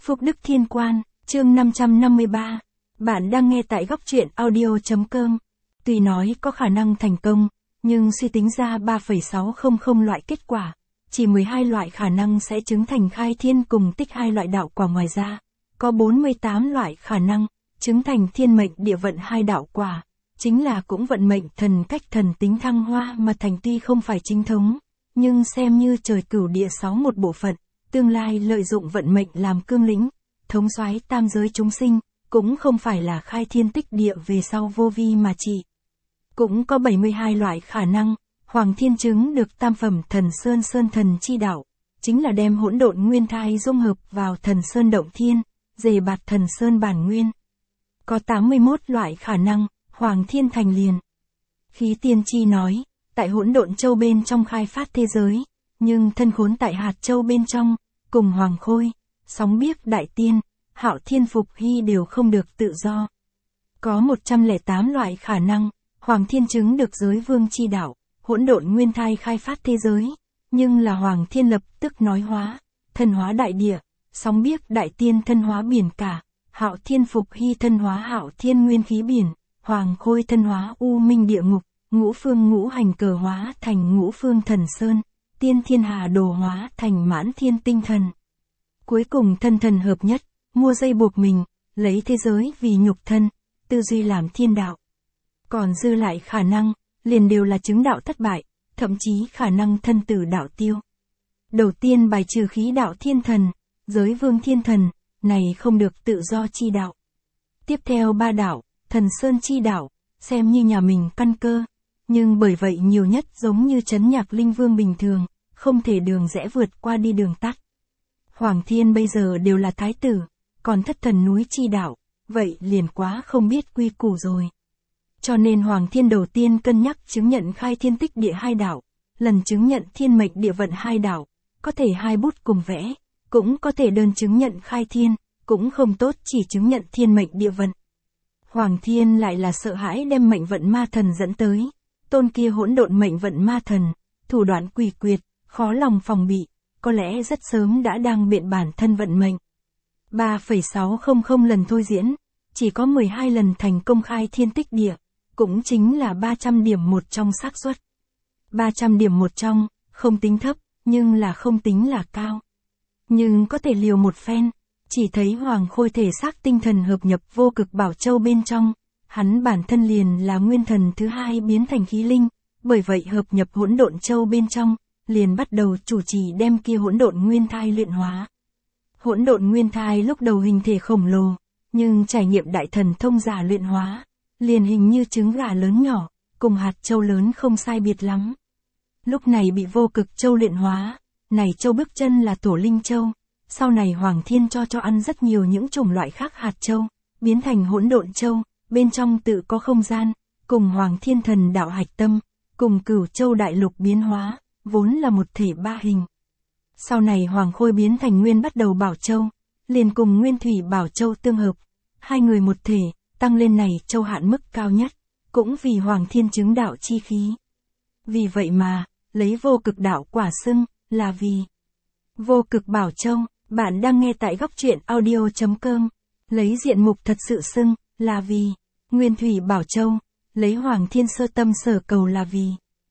Phúc Đức Thiên Quan, chương 553. Bạn đang nghe tại góc truyện audio.com. Tuy nói có khả năng thành công, nhưng suy tính ra 3,600 loại kết quả, chỉ 12 loại khả năng sẽ chứng thành khai thiên cùng tích 2 loại đạo quả, ngoài ra, có 48 loại khả năng chứng thành thiên mệnh địa vận 2 đạo quả, chính là cũng vận mệnh thần cách thần tính thăng hoa mà thành, tuy không phải chính thống, nhưng xem như trời cửu địa 6 một bộ phận, tương lai lợi dụng vận mệnh làm cương lĩnh, thống soái tam giới chúng sinh, cũng không phải là khai thiên tích địa về sau vô vi mà chỉ. Cũng có 72 loại khả năng, Hoàng Thiên chứng được tam phẩm thần sơn thần chi đạo, chính là đem hỗn độn nguyên thai dung hợp vào thần sơn động thiên, dề bạt thần sơn bản nguyên. Có 81 loại khả năng, Hoàng Thiên thành liền. Khí tiên tri nói, tại hỗn độn châu bên trong khai phát thế giới, nhưng thân khốn tại hạt châu bên trong, cùng Hoàng Khôi, sóng biếc đại tiên, Hạo Thiên Phục Hy đều không được tự do. Có 108 loại khả năng, Hoàng Thiên chứng được giới vương chi đạo, hỗn độn nguyên thai khai phát thế giới, nhưng là Hoàng Thiên lập tức nói hóa, thân hóa đại địa, sóng biếc đại tiên thân hóa biển cả, Hạo Thiên Phục Hy thân hóa Hạo Thiên nguyên khí biển, Hoàng Khôi thân hóa u minh địa ngục, ngũ phương ngũ hành cờ hóa thành ngũ phương thần sơn, tiên thiên hà đồ hóa thành mãn thiên tinh thần. Cuối cùng thân thần hợp nhất, mua dây buộc mình, lấy thế giới vì nhục thân, tư duy làm thiên đạo. Còn dư lại khả năng, liền đều là chứng đạo thất bại, thậm chí khả năng thân tử đạo tiêu. Đầu tiên bài trừ khí đạo thiên thần, giới vương thiên thần, này không được tự do chi đạo. Tiếp theo ba đạo, thần sơn chi đạo, xem như nhà mình căn cơ, nhưng bởi vậy nhiều nhất giống như trấn nhạc linh vương bình thường, không thể đường rẽ vượt qua đi đường tắt. Hoàng Thiên bây giờ đều là thái tử, còn thất thần núi chi đạo, vậy liền quá không biết quy củ rồi. Cho nên Hoàng Thiên đầu tiên cân nhắc chứng nhận khai thiên tích địa 2 đạo, lần chứng nhận thiên mệnh địa vận 2 đạo, có thể 2 bút cùng vẽ, cũng có thể đơn chứng nhận khai thiên, cũng không tốt chỉ chứng nhận thiên mệnh địa vận. Hoàng Thiên lại là sợ hãi đem mệnh vận ma thần dẫn tới, tôn kia hỗn độn mệnh vận ma thần, thủ đoạn quỷ quyệt, khó lòng phòng bị, có lẽ rất sớm đã đang biện bản thân vận mệnh. 3,600 lần thôi diễn, chỉ có 12 lần thành công khai thiên tích địa, cũng chính là 300 điểm một trong xác suất. 300 điểm một trong, không tính thấp, nhưng là không tính là cao. Nhưng có thể liều một phen, chỉ thấy Hoàng Khôi thể xác tinh thần hợp nhập vô cực bảo châu bên trong, hắn bản thân liền là nguyên thần thứ 2 biến thành khí linh, bởi vậy hợp nhập hỗn độn châu bên trong, liền bắt đầu chủ trì đem kia hỗn độn nguyên thai luyện hóa. Hỗn độn nguyên thai lúc đầu hình thể khổng lồ, nhưng trải nghiệm đại thần thông giả luyện hóa, liền hình như trứng gà lớn nhỏ, cùng hạt châu lớn không sai biệt lắm. Lúc này bị vô cực châu luyện hóa, này châu bước chân là tổ linh châu, sau này Hoàng Thiên cho ăn rất nhiều những chủng loại khác hạt châu, biến thành hỗn độn châu, bên trong tự có không gian, cùng Hoàng Thiên thần đạo hạch tâm, cùng Cửu Châu đại lục biến hóa, vốn là một thể 3 hình. Sau này Hoàng Khôi biến thành Nguyên Bắt Đầu Bảo Châu, liền cùng Nguyên Thủy Bảo Châu tương hợp, 2 người một thể, tăng lên này châu hạn mức cao nhất, cũng vì Hoàng Thiên chứng đạo chi khí. Vì vậy mà, lấy vô cực đạo quả xưng, là vì vô cực Bảo Châu. Bạn đang nghe tại góc truyện audio.com, lấy diện mục thật sự xưng, là vì Nguyên Thủy Bảo Châu, lấy Hoàng Thiên sơ tâm sở cầu là vì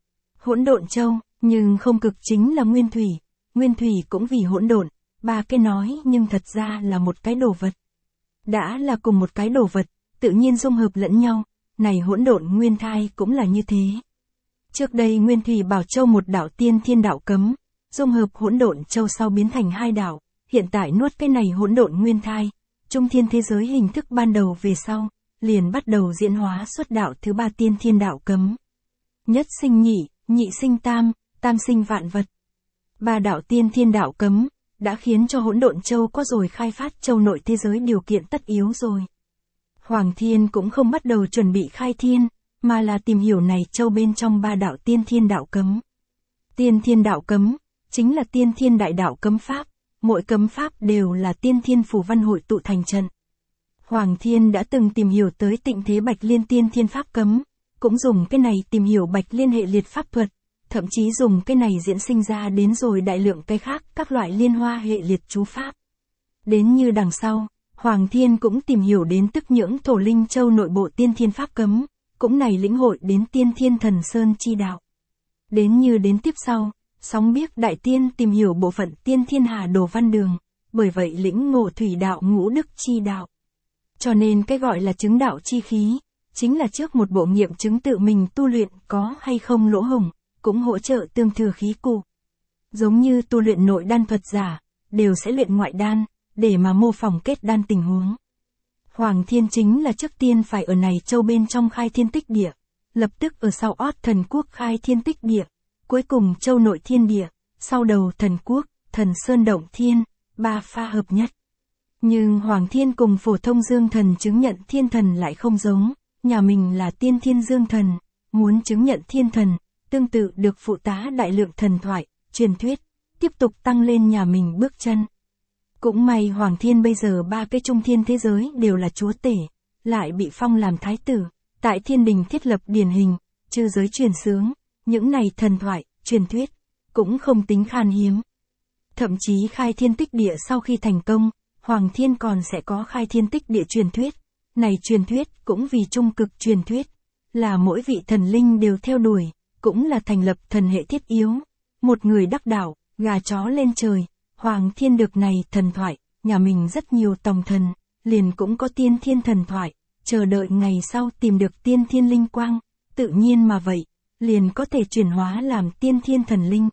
hỗn độn châu, nhưng không cực chính là Nguyên Thủy cũng vì hỗn độn, 3 cái nói nhưng thật ra là một cái đồ vật. Đã là cùng một cái đồ vật, tự nhiên dung hợp lẫn nhau, này hỗn độn nguyên thai cũng là như thế. Trước đây Nguyên Thủy Bảo Châu một đạo tiên thiên đạo cấm, dung hợp hỗn độn châu sau biến thành 2 đạo, hiện tại nuốt cái này hỗn độn nguyên thai, trung thiên thế giới hình thức ban đầu về sau, liền bắt đầu diễn hóa xuất đạo thứ 3 tiên thiên đạo cấm. Nhất sinh nhị, nhị sinh tam, tam sinh vạn vật. 3 đạo tiên thiên đạo cấm, đã khiến cho hỗn độn châu có rồi khai phát châu nội thế giới điều kiện tất yếu rồi. Hoàng Thiên cũng không bắt đầu chuẩn bị khai thiên, mà là tìm hiểu này châu bên trong 3 đạo tiên thiên đạo cấm. Tiên thiên đạo cấm, chính là tiên thiên đại đạo cấm pháp, mỗi cấm pháp đều là tiên thiên phù văn hội tụ thành trận. Hoàng Thiên đã từng tìm hiểu tới tịnh thế Bạch Liên tiên thiên pháp cấm, cũng dùng cái này tìm hiểu Bạch Liên hệ liệt pháp thuật, thậm chí dùng cái này diễn sinh ra đến rồi đại lượng cái khác các loại liên hoa hệ liệt chú pháp. Đến như đằng sau, Hoàng Thiên cũng tìm hiểu đến tức nhưỡng thổ linh châu nội bộ tiên thiên pháp cấm, cũng này lĩnh hội đến tiên thiên thần sơn chi đạo. Đến như đến tiếp sau, sóng biếc đại tiên tìm hiểu bộ phận tiên thiên hà đồ văn đường, bởi vậy lĩnh ngộ thủy đạo ngũ đức chi đạo. Cho nên cái gọi là chứng đạo chi khí, chính là trước một bộ nghiệm chứng tự mình tu luyện có hay không lỗ hổng, cũng hỗ trợ tương thừa khí cụ. Giống như tu luyện nội đan thuật giả, đều sẽ luyện ngoại đan, để mà mô phỏng kết đan tình huống. Hoàng Thiên chính là trước tiên phải ở này châu bên trong khai thiên tích địa, lập tức ở sau ót thần quốc khai thiên tích địa, cuối cùng châu nội thiên địa, sau đầu thần quốc, thần sơn động thiên, ba pha hợp nhất. Nhưng Hoàng Thiên cùng phổ thông dương thần chứng nhận thiên thần lại không giống, nhà mình là tiên thiên dương thần, muốn chứng nhận thiên thần, tương tự được phụ tá đại lượng thần thoại, truyền thuyết, tiếp tục tăng lên nhà mình bước chân. Cũng may Hoàng Thiên bây giờ ba cái trung thiên thế giới đều là chúa tể, lại bị phong làm thái tử, tại thiên đình thiết lập điển hình, chư giới truyền xướng, những này thần thoại, truyền thuyết, cũng không tính khan hiếm. Thậm chí khai thiên tích địa sau khi thành công, Hoàng Thiên còn sẽ có khai thiên tích địa truyền thuyết. Này truyền thuyết cũng vì trung cực truyền thuyết, là mỗi vị thần linh đều theo đuổi, cũng là thành lập thần hệ thiết yếu. Một người đắc đạo, gà chó lên trời, Hoàng Thiên được này thần thoại, nhà mình rất nhiều tòng thần, liền cũng có tiên thiên thần thoại, chờ đợi ngày sau tìm được tiên thiên linh quang, tự nhiên mà vậy, liền có thể chuyển hóa làm tiên thiên thần linh.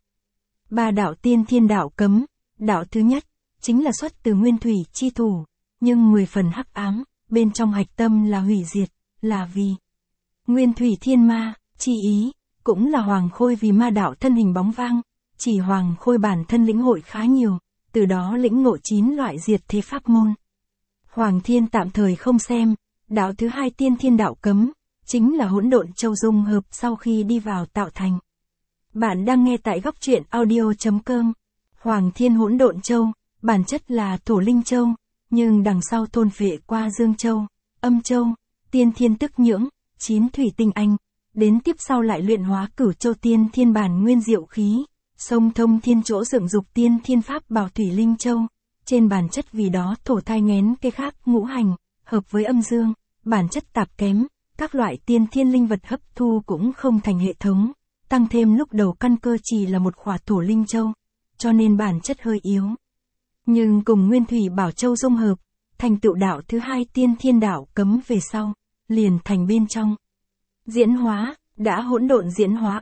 Ba đạo tiên thiên đạo cấm, đạo thứ nhất, chính là xuất từ nguyên thủy chi thủ, nhưng 10 phần hắc ám, bên trong hạch tâm là hủy diệt, là vì nguyên thủy thiên ma, chi ý, cũng là Hoàng Khôi vì ma đạo thân hình bóng vang, chỉ Hoàng Khôi bản thân lĩnh hội khá nhiều, từ đó lĩnh ngộ 9 loại diệt thế pháp môn. Hoàng Thiên tạm thời không xem, đạo thứ hai tiên thiên đạo cấm, chính là hỗn độn châu dung hợp sau khi đi vào tạo thành. Bạn đang nghe tại góc truyện audio.com. Hoàng Thiên hỗn độn châu, bản chất là thổ linh châu, nhưng đằng sau thôn phệ qua dương châu, âm châu, tiên thiên tức nhưỡng, 9 thủy tinh anh, đến tiếp sau lại luyện hóa cửu châu tiên thiên bản nguyên diệu khí, sông thông thiên chỗ dựng dục tiên thiên pháp bảo thủy linh châu, trên bản chất vì đó thổ thai nghén cái khác ngũ hành, hợp với âm dương, bản chất tạp kém, các loại tiên thiên linh vật hấp thu cũng không thành hệ thống, tăng thêm lúc đầu căn cơ chỉ là một khỏa thổ linh châu, cho nên bản chất hơi yếu. Nhưng cùng nguyên thủy bảo châu dung hợp, thành tựu đạo thứ hai tiên thiên đạo cấm về sau, liền thành bên trong. Diễn hóa, đã hỗn độn diễn hóa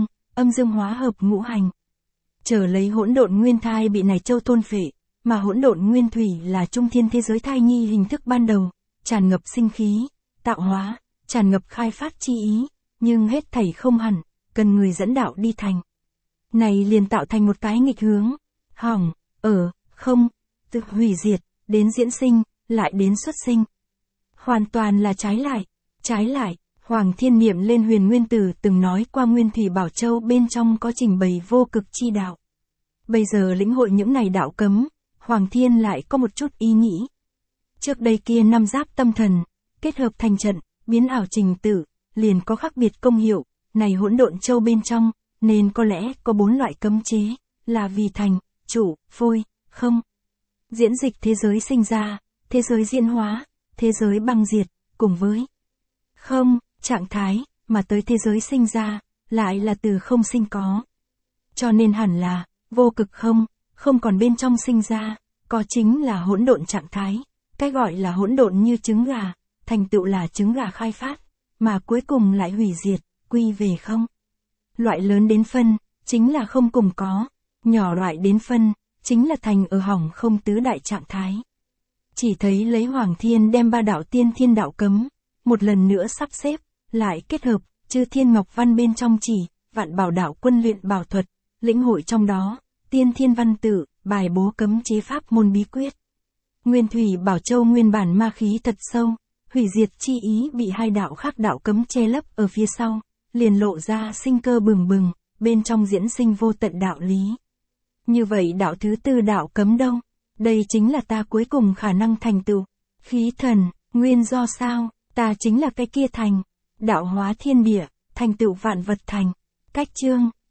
âm dương hóa hợp ngũ hành. Trở lấy hỗn độn nguyên thai bị này châu thôn phệ, mà hỗn độn nguyên thủy là trung thiên thế giới thai nhi hình thức ban đầu, tràn ngập sinh khí, tạo hóa, tràn ngập khai phát chi ý, nhưng hết thảy không hẳn, cần người dẫn đạo đi thành. Này liền tạo thành một cái nghịch hướng, hỏng, không, từ hủy diệt, đến diễn sinh, lại đến xuất sinh. Hoàn toàn là trái lại, Hoàng Thiên niệm lên Huyền Nguyên Tử từng nói qua Nguyên Thủy Bảo Châu bên trong có trình bày vô cực chi đạo. Bây giờ lĩnh hội những này đạo cấm, Hoàng Thiên lại có một chút ý nghĩ. Trước đây kia 5 giáp tâm thần, kết hợp thành trận, biến ảo trình tự, liền có khác biệt công hiệu, này hỗn độn châu bên trong, nên có lẽ có 4 loại cấm chế, là vì thành, chủ, phôi, không. Diễn dịch thế giới sinh ra, thế giới diễn hóa, thế giới băng diệt, cùng với không, trạng thái, mà tới thế giới sinh ra, lại là từ không sinh có. Cho nên hẳn là, vô cực không còn bên trong sinh ra, có chính là hỗn độn trạng thái, cái gọi là hỗn độn như trứng gà, thành tựu là trứng gà khai phát, mà cuối cùng lại hủy diệt, quy về không. Loại lớn đến phân, chính là không cùng có, nhỏ loại đến phân, chính là thành ở hỏng không tứ đại trạng thái. Chỉ thấy lấy Hoàng Thiên đem ba đạo tiên thiên đạo cấm, một lần nữa sắp xếp, lại kết hợp, chư thiên ngọc văn bên trong chỉ, vạn bảo đạo quân luyện bảo thuật, lĩnh hội trong đó, tiên thiên văn tự, bài bố cấm chế pháp môn bí quyết. Nguyên Thủy Bảo Châu nguyên bản ma khí thật sâu, hủy diệt chi ý bị hai đạo khác đạo cấm che lấp ở phía sau, liền lộ ra sinh cơ bừng bừng, bên trong diễn sinh vô tận đạo lý. Như vậy đạo thứ tư đạo cấm đâu? Đây chính là ta cuối cùng khả năng thành tựu. Khí thần, nguyên do sao? Ta chính là cái kia thành. Đạo hóa thiên địa, thành tựu vạn vật thành. Cách chương.